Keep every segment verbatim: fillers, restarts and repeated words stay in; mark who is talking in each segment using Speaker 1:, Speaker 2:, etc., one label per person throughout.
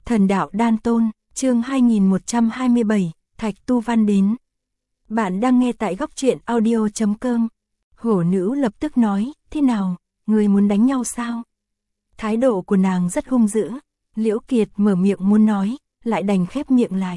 Speaker 1: Thần đạo đan tôn, chương hai nghìn một trăm hai mươi bảy, Thạch Tu Văn đến. Bạn đang nghe tại góc truyện audio chấm com. Hổ nữ lập tức nói, thế nào, người muốn đánh nhau sao? Thái độ của nàng rất hung dữ, Liễu Kiệt mở miệng muốn nói, lại đành khép miệng lại.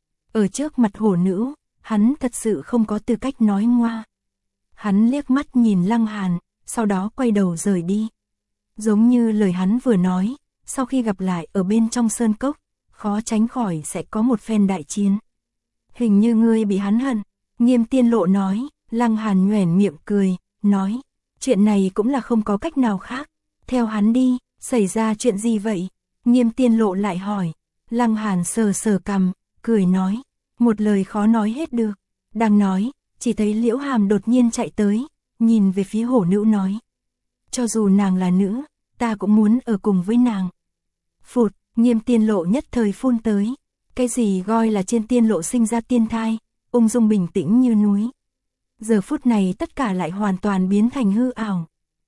Speaker 1: Ở trước mặt hổ nữ, hắn thật sự không có tư cách nói ngoa. Hắn liếc mắt nhìn Lăng Hàn, sau đó quay đầu rời đi. Giống như lời hắn vừa nói, sau khi gặp lại ở bên trong sơn cốc, khó tránh khỏi sẽ có một phen đại chiến. Hình như ngươi bị hắn hận, Nghiêm Tiên Lộ nói. Lăng Hàn nhoẻn miệng cười, nói, chuyện này cũng là không có cách nào khác, theo hắn đi, xảy ra chuyện gì vậy? Nghiêm Tiên Lộ lại hỏi. Lăng Hàn sờ sờ cằm, cười nói, một lời khó nói hết được. Đang nói, chỉ thấy Liễu Hàm đột nhiên chạy tới, nhìn về phía hổ nữ nói, cho dù nàng là nữ, ta cũng muốn ở cùng với nàng. Phụt, Nghiêm Tiên Lộ nhất thời phun tới, cái gì gọi là trên tiên lộ sinh ra tiên thai, ung dung bình tĩnh như núi. Giờ phút này tất cả lại hoàn toàn biến thành hư ảo.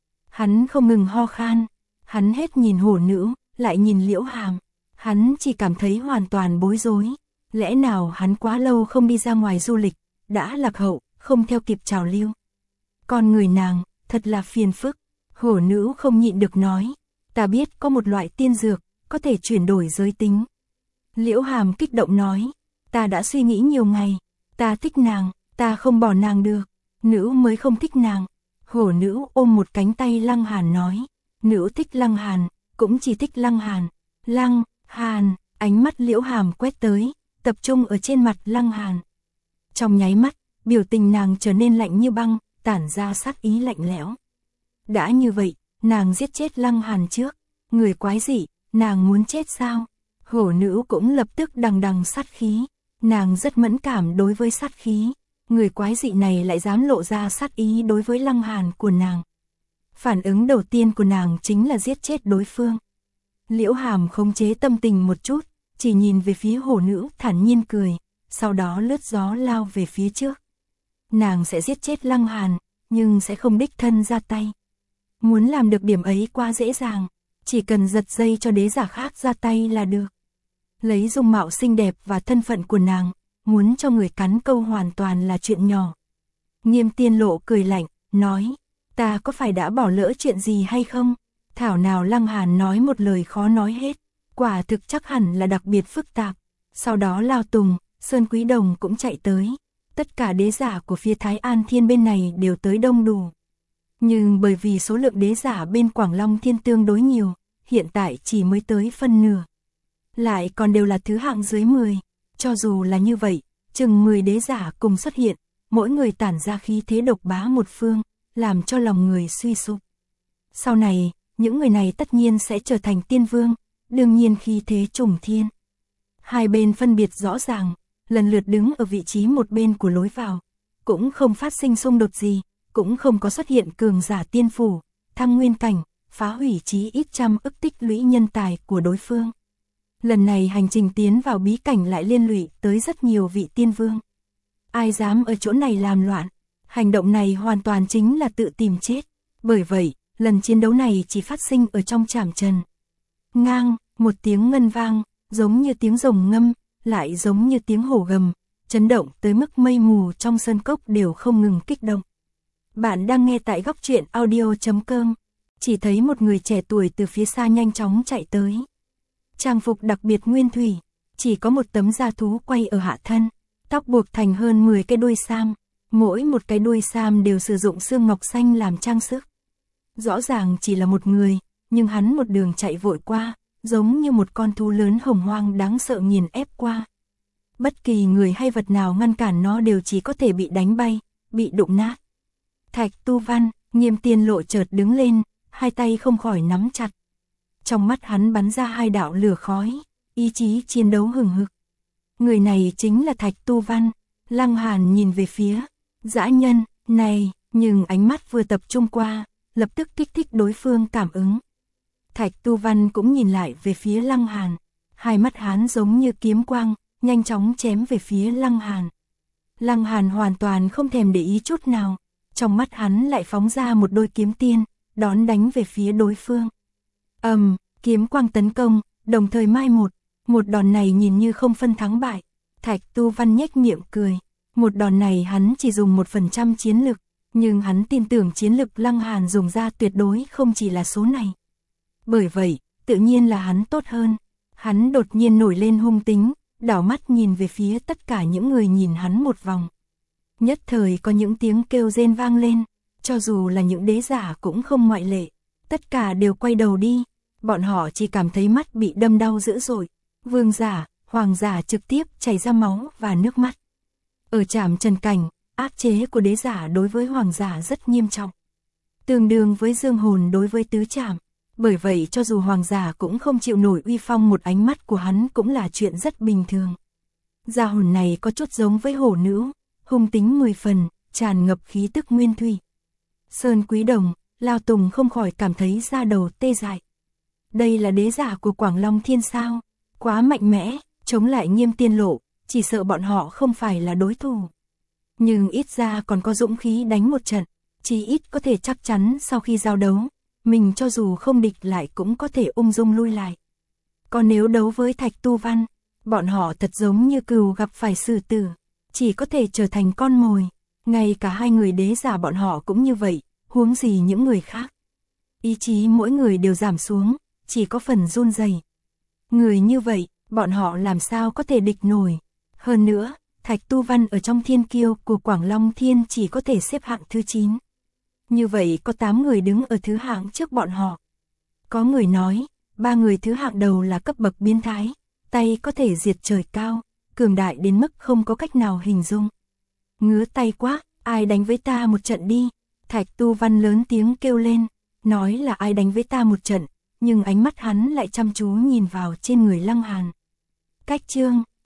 Speaker 1: Hắn không ngừng ho khan, hắn hết nhìn hổ nữ, lại nhìn Liễu Hàm, hắn chỉ cảm thấy hoàn toàn bối rối. Lẽ nào hắn quá lâu không đi ra ngoài du lịch, đã lạc hậu, không theo kịp trào lưu. Con người nàng, thật là phiền phức. Hổ nữ không nhịn được nói, ta biết có một loại tiên dược, có thể chuyển đổi giới tính. Liễu Hàm kích động nói, ta đã suy nghĩ nhiều ngày, ta thích nàng, ta không bỏ nàng được, nữ mới không thích nàng. Hổ nữ ôm một cánh tay Lăng Hàn nói, nữ thích Lăng Hàn, cũng chỉ thích Lăng Hàn. Lăng Hàn, ánh mắt Liễu Hàm quét tới, tập trung ở trên mặt Lăng Hàn. Trong nháy mắt, biểu tình nàng trở nên lạnh như băng, tản ra sát ý lạnh lẽo. Đã như vậy, nàng giết chết Lăng Hàn trước, người quái dị, nàng muốn chết sao? Hổ nữ cũng lập tức đằng đằng sát khí, nàng rất mẫn cảm đối với sát khí, người quái dị này lại dám lộ ra sát ý đối với Lăng Hàn của nàng. Phản ứng đầu tiên của nàng chính là giết chết đối phương. Liễu Hàm khống chế tâm tình một chút, chỉ nhìn về phía hổ nữ thản nhiên cười, sau đó lướt gió lao về phía trước. Nàng sẽ giết chết Lăng Hàn, nhưng sẽ không đích thân ra tay. Muốn làm được điểm ấy quá dễ dàng, chỉ cần giật dây cho đế giả khác ra tay là được. Lấy dung mạo xinh đẹp và thân phận của nàng, muốn cho người cắn câu hoàn toàn là chuyện nhỏ. Nghiêm Tiên Lộ cười lạnh, nói, ta có phải đã bỏ lỡ chuyện gì hay không? Thảo nào Lăng Hàn nói một lời khó nói hết, quả thực chắc hẳn là đặc biệt phức tạp. Sau đó Lao Tùng, Sơn Quý Đồng cũng chạy tới, tất cả đế giả của phía Thái An Thiên bên này đều tới đông đủ. Nhưng bởi vì số lượng đế giả bên Quảng Long Thiên tương đối nhiều, hiện tại chỉ mới tới phân nửa. Lại còn đều là thứ hạng dưới mười, cho dù là như vậy, chừng mười đế giả cùng xuất hiện, mỗi người tản ra khí thế độc bá một phương, làm cho lòng người suy sụp. Sau này, những người này tất nhiên sẽ trở thành tiên vương, đương nhiên khí thế trùng thiên. Hai bên phân biệt rõ ràng, lần lượt đứng ở vị trí một bên của lối vào, cũng không phát sinh xung đột gì, cũng không có xuất hiện cường giả tiên phủ, thăng nguyên cảnh, phá hủy chí ít trăm ức tích lũy nhân tài của đối phương. Lần này hành trình tiến vào bí cảnh lại liên lụy tới rất nhiều vị tiên vương. Ai dám ở chỗ này làm loạn, hành động này hoàn toàn chính là tự tìm chết. Bởi vậy, lần chiến đấu này chỉ phát sinh ở trong trảm trần. Ngang, một tiếng ngân vang, giống như tiếng rồng ngâm, lại giống như tiếng hổ gầm, chấn động tới mức mây mù trong sơn cốc đều không ngừng kích động. Bạn đang nghe tại góc truyện audio chấm com. Chỉ thấy một người trẻ tuổi từ phía xa nhanh chóng chạy tới. Trang phục đặc biệt nguyên thủy, chỉ có một tấm da thú quay ở hạ thân, tóc buộc thành hơn mười cái đuôi sam, mỗi một cái đuôi sam đều sử dụng xương ngọc xanh làm trang sức. Rõ ràng chỉ là một người, nhưng hắn một đường chạy vội qua, giống như một con thú lớn hồng hoang đáng sợ nghiền ép qua. Bất kỳ người hay vật nào ngăn cản nó đều chỉ có thể bị đánh bay, bị đụng nát. Thạch Tu Văn, Nghiêm Tiên Lộ chợt đứng lên, hai tay không khỏi nắm chặt. Trong mắt hắn bắn ra hai đạo lửa khói, ý chí chiến đấu hừng hực. Người này chính là Thạch Tu Văn. Lăng Hàn nhìn về phía dã nhân này, nhưng ánh mắt vừa tập trung qua, lập tức kích thích đối phương cảm ứng. Thạch Tu Văn cũng nhìn lại về phía Lăng Hàn, hai mắt hắn giống như kiếm quang, nhanh chóng chém về phía Lăng Hàn. Lăng Hàn hoàn toàn không thèm để ý chút nào, trong mắt hắn lại phóng ra một đôi kiếm tiên, đón đánh về phía đối phương. Ầm, um, kiếm quang tấn công, đồng thời mai một, Một đòn này nhìn như không phân thắng bại. Thạch Tu Văn nhếch miệng cười. Một đòn này hắn chỉ dùng một phần trăm chiến lực, nhưng hắn tin tưởng chiến lực Lăng Hàn dùng ra tuyệt đối không chỉ là số này. Bởi vậy, tự nhiên là hắn tốt hơn. Hắn đột nhiên nổi lên hung tính, đảo mắt nhìn về phía tất cả những người nhìn hắn một vòng. Nhất thời có những tiếng kêu rên vang lên, cho dù là những đế giả cũng không ngoại lệ. Tất cả đều quay đầu đi, bọn họ chỉ cảm thấy mắt bị đâm đau dữ dội. Vương giả, hoàng giả trực tiếp chảy ra máu và nước mắt. Ở trảm trần cảnh, áp chế của đế giả đối với hoàng giả rất nghiêm trọng. Tương đương với dương hồn đối với tứ trảm. Bởi vậy cho dù hoàng giả cũng không chịu nổi uy phong, một ánh mắt của hắn cũng là chuyện rất bình thường. Gia hồn này có chút giống với hổ nữ, hung tính mười phần, tràn ngập khí tức nguyên thủy. Sơn Quý Đồng, Lao Tùng không khỏi cảm thấy da đầu tê dại. Đây là đế giả của Quảng Long Thiên sao? Quá mạnh mẽ, chống lại Nghiêm Tiên Lộ, chỉ sợ bọn họ không phải là đối thủ. Nhưng ít ra còn có dũng khí đánh một trận, chỉ ít có thể chắc chắn sau khi giao đấu, mình cho dù không địch lại cũng có thể ung dung lui lại. Còn nếu đấu với Thạch Tu Văn, bọn họ thật giống như cừu gặp phải sư tử, chỉ có thể trở thành con mồi. Ngay cả hai người đế giả bọn họ cũng như vậy, huống gì những người khác. Ý chí mỗi người đều giảm xuống, chỉ có phần run rẩy. Người như vậy, bọn họ làm sao có thể địch nổi. Hơn nữa, Thạch Tu Văn ở trong thiên kiêu của Quảng Long Thiên chỉ có thể xếp hạng thứ chín. Như vậy có tám người đứng ở thứ hạng trước bọn họ. Có người nói, ba người thứ hạng đầu là cấp bậc biến thái, tay có thể diệt trời cao, cường đại đến mức không có cách nào hình dung. Ngứa tay quá, ai đánh với ta một trận đi. Thạch Tu Văn lớn tiếng kêu lên, nói là ai đánh với ta một trận, nhưng ánh mắt hắn lại chăm chú nhìn vào trên người Lăng Hàn. Cách chương